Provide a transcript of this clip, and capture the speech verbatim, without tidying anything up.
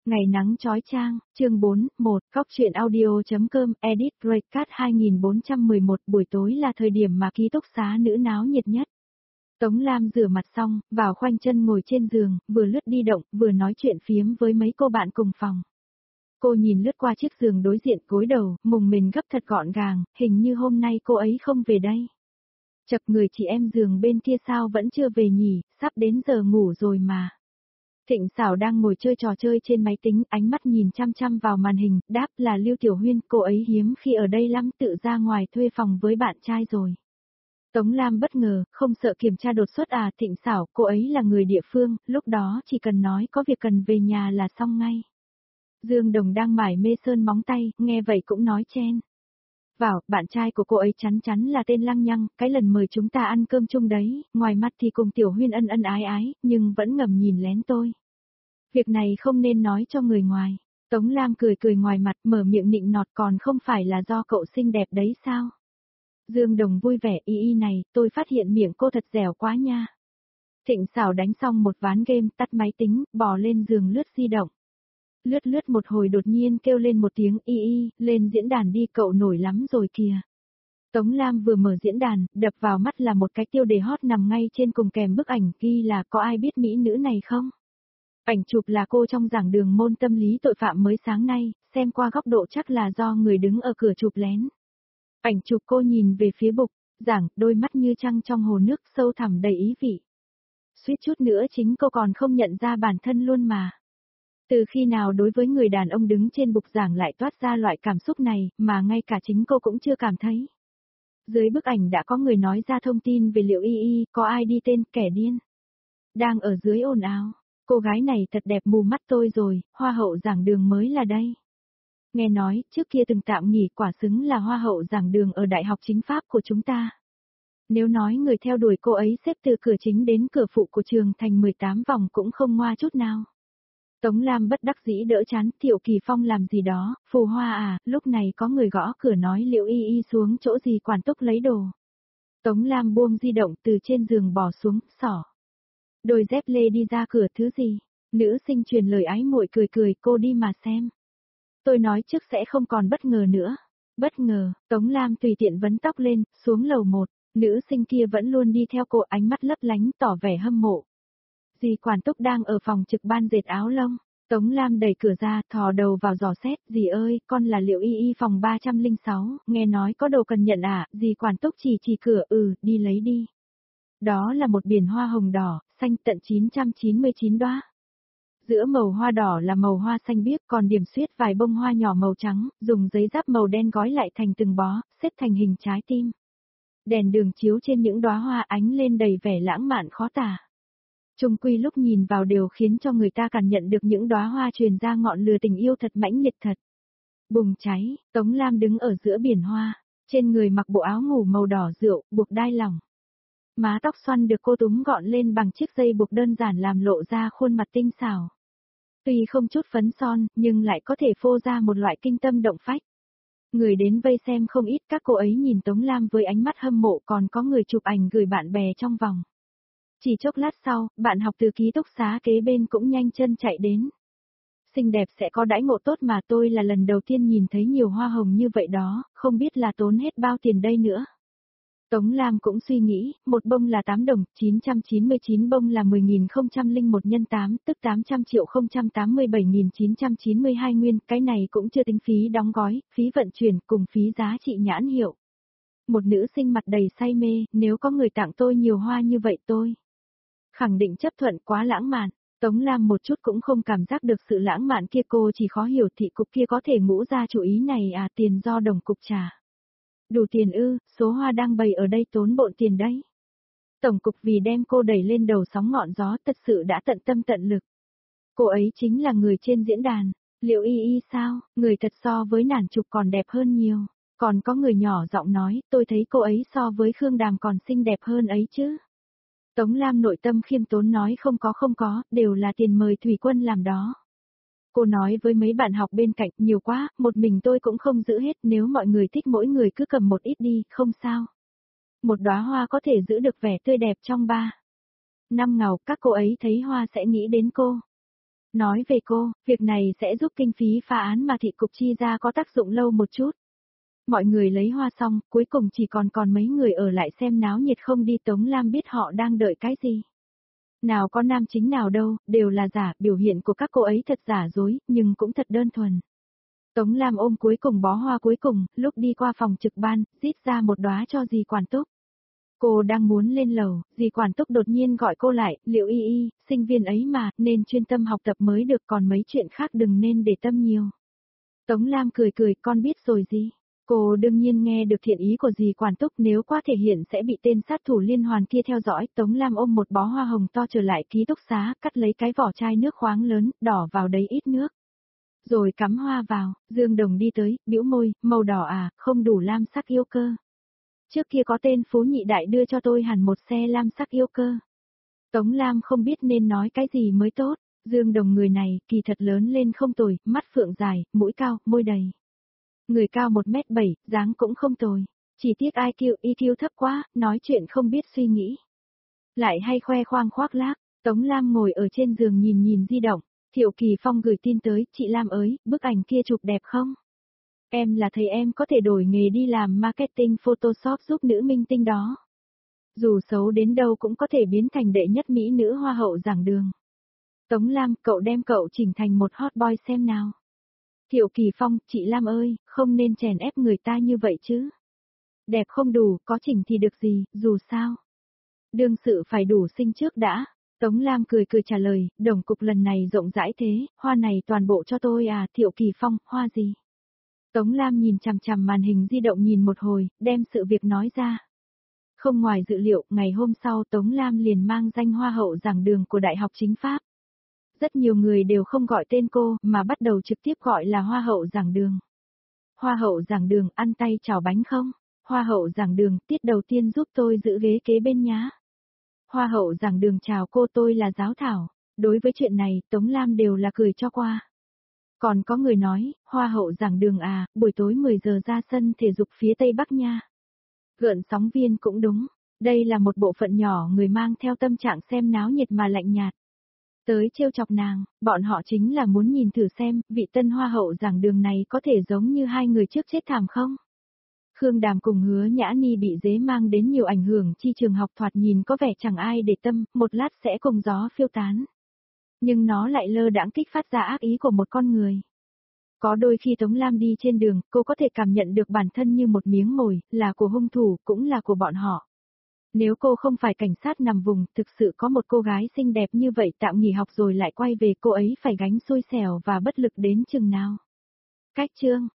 Ngày nắng chói chang, chương bốn, một, Góc truyện audio.com, edit Breakat hai nghìn bốn trăm mười một buổi tối là thời điểm mà ký túc xá nữ náo nhiệt nhất. Tống Lam rửa mặt xong, vào khoanh chân ngồi trên giường, vừa lướt đi động, vừa nói chuyện phiếm với mấy cô bạn cùng phòng. Cô nhìn lướt qua chiếc giường đối diện gối đầu, mùng mình gấp thật gọn gàng, hình như hôm nay cô ấy không về đây. Chập người chị em giường bên kia sao vẫn chưa về nhỉ, sắp đến giờ ngủ rồi mà. Thịnh Sảo đang ngồi chơi trò chơi trên máy tính, ánh mắt nhìn chăm chăm vào màn hình, đáp là Lưu Tiểu Huyên, cô ấy hiếm khi ở đây lắm, tự ra ngoài thuê phòng với bạn trai rồi. Tống Lam bất ngờ, không sợ kiểm tra đột xuất à? Thịnh Sảo, cô ấy là người địa phương, lúc đó chỉ cần nói có việc cần về nhà là xong ngay. Dương Đồng đang mải mê sơn móng tay, nghe vậy cũng nói chen vào, bạn trai của cô ấy chắn chắn là tên Lăng Nhăng, cái lần mời chúng ta ăn cơm chung đấy, ngoài mặt thì cùng Tiểu Huyên ân ân ái ái, nhưng vẫn ngầm nhìn lén tôi. Việc này không nên nói cho người ngoài. Tống Lam cười cười ngoài mặt, mở miệng nịnh nọt, còn không phải là do cậu xinh đẹp đấy sao? Dương Đồng vui vẻ, y y này, tôi phát hiện miệng cô thật dẻo quá nha. Thịnh Sảo đánh xong một ván game, tắt máy tính, bò lên giường lướt di động. Lướt lướt một hồi đột nhiên kêu lên một tiếng y y, lên diễn đàn đi, cậu nổi lắm rồi kìa. Tống Lam vừa mở diễn đàn, đập vào mắt là một cái tiêu đề hot nằm ngay trên cùng kèm bức ảnh ghi là có ai biết mỹ nữ này không? Ảnh chụp là cô trong giảng đường môn tâm lý tội phạm mới sáng nay, xem qua góc độ chắc là do người đứng ở cửa chụp lén. Ảnh chụp cô nhìn về phía bục, giảng, đôi mắt như trăng trong hồ nước sâu thẳm đầy ý vị. Suýt chút nữa chính cô còn không nhận ra bản thân luôn mà. Từ khi nào đối với người đàn ông đứng trên bục giảng lại toát ra loại cảm xúc này, mà ngay cả chính cô cũng chưa cảm thấy. Dưới bức ảnh đã có người nói ra thông tin về Liệu Y Y, có ai đi tên kẻ điên. Đang ở dưới ồn ào. Cô gái này thật đẹp mù mắt tôi rồi, hoa hậu giảng đường mới là đây. Nghe nói, trước kia từng tạm nghỉ, quả xứng là hoa hậu giảng đường ở Đại học Chính pháp của chúng ta. Nếu nói người theo đuổi cô ấy xếp từ cửa chính đến cửa phụ của trường thành mười tám vòng cũng không ngoa chút nào. Tống Lam bất đắc dĩ đỡ chán, Thiệu Kỳ Phong làm gì đó, phù hoa à, lúc này có người gõ cửa nói Liệu Y Y xuống chỗ gì quản túc lấy đồ. Tống Lam buông di động từ trên giường bỏ xuống, xỏ. Đôi dép lê đi ra cửa, thứ gì? Nữ sinh truyền lời ái muội cười cười, cô đi mà xem. Tôi nói trước sẽ không còn bất ngờ nữa. Bất ngờ, Tống Lam tùy tiện vấn tóc lên, xuống lầu một, nữ sinh kia vẫn luôn đi theo cô, ánh mắt lấp lánh tỏ vẻ hâm mộ. Dì quản túc đang ở phòng trực ban dệt áo lông. Tống Lam đẩy cửa ra, thò đầu vào dò xét, dì ơi, con là Liệu Y Y phòng ba trăm lẻ sáu, nghe nói có đồ cần nhận à? Dì quản túc chỉ chỉ cửa, ừ, đi lấy đi. Đó là một biển hoa hồng đỏ, xanh tận chín trăm chín mươi chín đóa. Giữa màu hoa đỏ là màu hoa xanh biếc, còn điểm xuyết vài bông hoa nhỏ màu trắng, dùng giấy giáp màu đen gói lại thành từng bó, xếp thành hình trái tim. Đèn đường chiếu trên những đóa hoa ánh lên đầy vẻ lãng mạn khó tả. Chung quy lúc nhìn vào đều khiến cho người ta cảm nhận được những đóa hoa truyền ra ngọn lửa tình yêu thật mãnh liệt thật. Bùng cháy, Tống Lam đứng ở giữa biển hoa, trên người mặc bộ áo ngủ màu đỏ rượu, buộc đai lỏng. Má tóc xoăn được cô túm gọn lên bằng chiếc dây buộc đơn giản làm lộ ra khuôn mặt tinh xảo. Tuy không chút phấn son, nhưng lại có thể phô ra một loại kinh tâm động phách. Người đến vây xem không ít, các cô ấy nhìn Tống Lam với ánh mắt hâm mộ, còn có người chụp ảnh gửi bạn bè trong vòng. Chỉ chốc lát sau, bạn học từ ký túc xá kế bên cũng nhanh chân chạy đến. Xinh đẹp sẽ có đãi ngộ tốt mà, tôi là lần đầu tiên nhìn thấy nhiều hoa hồng như vậy đó, không biết là tốn hết bao tiền đây nữa. Tống Lam cũng suy nghĩ, một bông là tám đồng, chín trăm chín mươi chín bông là mười nghìn không trăm lẻ một nhân tám, tức tám trăm triệu không trăm tám mươi bảy nghìn chín trăm chín mươi hai nguyên, cái này cũng chưa tính phí đóng gói, phí vận chuyển cùng phí giá trị nhãn hiệu. Một nữ sinh mặt đầy say mê, nếu có người tặng tôi nhiều hoa như vậy tôi khẳng định chấp thuận, quá lãng mạn. Tống Lam một chút cũng không cảm giác được sự lãng mạn kia, cô chỉ khó hiểu thị cục kia có thể ngũ ra chủ ý này à, tiền do đồng cục trả. Đủ tiền ư, số hoa đang bày ở đây tốn bộn tiền đấy. Tổng cục vì đem cô đẩy lên đầu sóng ngọn gió thật sự đã tận tâm tận lực. Cô ấy chính là người trên diễn đàn, Liệu Y Y sao, người thật so với nản trục còn đẹp hơn nhiều. Còn có người nhỏ giọng nói, tôi thấy cô ấy so với Khương Đàm còn xinh đẹp hơn ấy chứ. Tống Lam nội tâm khiêm tốn nói không có không có, đều là tiền mời Thủy Quân làm đó. Cô nói với mấy bạn học bên cạnh, nhiều quá, một mình tôi cũng không giữ hết, nếu mọi người thích mỗi người cứ cầm một ít đi, không sao. Một đóa hoa có thể giữ được vẻ tươi đẹp trong ba năm ngào, các cô ấy thấy hoa sẽ nghĩ đến cô. Nói về cô, việc này sẽ giúp kinh phí phá án mà thị cục chi ra có tác dụng lâu một chút. Mọi người lấy hoa xong, cuối cùng chỉ còn còn mấy người ở lại xem náo nhiệt không đi. Tống Lam biết họ đang đợi cái gì. Nào có nam chính nào đâu, đều là giả, biểu hiện của các cô ấy thật giả dối, nhưng cũng thật đơn thuần. Tống Lam ôm cuối cùng bó hoa cuối cùng, lúc đi qua phòng trực ban, rít ra một đóa cho dì quản túc. Cô đang muốn lên lầu, dì quản túc đột nhiên gọi cô lại, Liệu Y Y, sinh viên ấy mà, nên chuyên tâm học tập mới được, còn mấy chuyện khác đừng nên để tâm nhiều. Tống Lam cười cười, con biết rồi dì. Cô đương nhiên nghe được thiện ý của dì quản túc, nếu quá thể hiện sẽ bị tên sát thủ liên hoàn kia theo dõi. Tống Lam ôm một bó hoa hồng to trở lại ký túc xá, cắt lấy cái vỏ chai nước khoáng lớn, đỏ vào đấy ít nước. Rồi cắm hoa vào, Dương Đồng đi tới, bĩu môi, màu đỏ à, không đủ lam sắc yêu cơ. Trước kia có tên Phú Nhị Đại đưa cho tôi hẳn một xe lam sắc yêu cơ. Tống Lam không biết nên nói cái gì mới tốt, Dương Đồng người này, kỳ thật lớn lên không tồi, mắt phượng dài, mũi cao, môi đầy. Người cao một mét bảy, dáng cũng không tồi. Chỉ tiếc i kiu, i kiu thấp quá, nói chuyện không biết suy nghĩ. Lại hay khoe khoang khoác lác, Tống Lam ngồi ở trên giường nhìn nhìn di động. Thiệu Kỳ Phong gửi tin tới, chị Lam ơi, bức ảnh kia chụp đẹp không? Em là thầy em có thể đổi nghề đi làm marketing Photoshop giúp nữ minh tinh đó. Dù xấu đến đâu cũng có thể biến thành đệ nhất mỹ nữ hoa hậu giảng đường. Tống Lam, cậu đem cậu chỉnh thành một hot boy xem nào. Thiệu Kỳ Phong, chị Lam ơi, không nên chèn ép người ta như vậy chứ. Đẹp không đủ, có chỉnh thì được gì, dù sao. Đương sự phải đủ xinh trước đã. Tống Lam cười cười trả lời, đồng cục lần này rộng rãi thế, hoa này toàn bộ cho tôi à, Thiệu Kỳ Phong, hoa gì? Tống Lam nhìn chằm chằm màn hình di động nhìn một hồi, đem sự việc nói ra. Không ngoài dự liệu, ngày hôm sau Tống Lam liền mang danh hoa hậu giảng đường của Đại học Chính pháp. Rất nhiều người đều không gọi tên cô, mà bắt đầu trực tiếp gọi là hoa hậu giảng đường. Hoa hậu giảng đường, ăn tay chảo bánh không? Hoa hậu giảng đường, tiết đầu tiên giúp tôi giữ ghế kế bên nhá. Hoa hậu giảng đường chào cô, tôi là Giáo Thảo. Đối với chuyện này, Tống Lam đều là cười cho qua. Còn có người nói, hoa hậu giảng đường à, buổi tối mười giờ ra sân thể dục phía Tây Bắc nha. Gợn sóng viên cũng đúng, đây là một bộ phận nhỏ người mang theo tâm trạng xem náo nhiệt mà lạnh nhạt. Tới trêu chọc nàng, bọn họ chính là muốn nhìn thử xem, vị tân hoa hậu giảng đường này có thể giống như hai người trước chết thảm không? Khương Đàm cùng Hứa Nhã Ni bị dế mang đến nhiều ảnh hưởng chi trường học, thoạt nhìn có vẻ chẳng ai để tâm, một lát sẽ cùng gió phiêu tán. Nhưng nó lại lơ đãng kích phát ra ác ý của một con người. Có đôi khi Tống Lam đi trên đường, cô có thể cảm nhận được bản thân như một miếng mồi, là của hung thủ, cũng là của bọn họ. Nếu cô không phải cảnh sát nằm vùng, thực sự có một cô gái xinh đẹp như vậy tạm nghỉ học rồi lại quay về, cô ấy phải gánh xui xẻo và bất lực đến chừng nào. Cách chương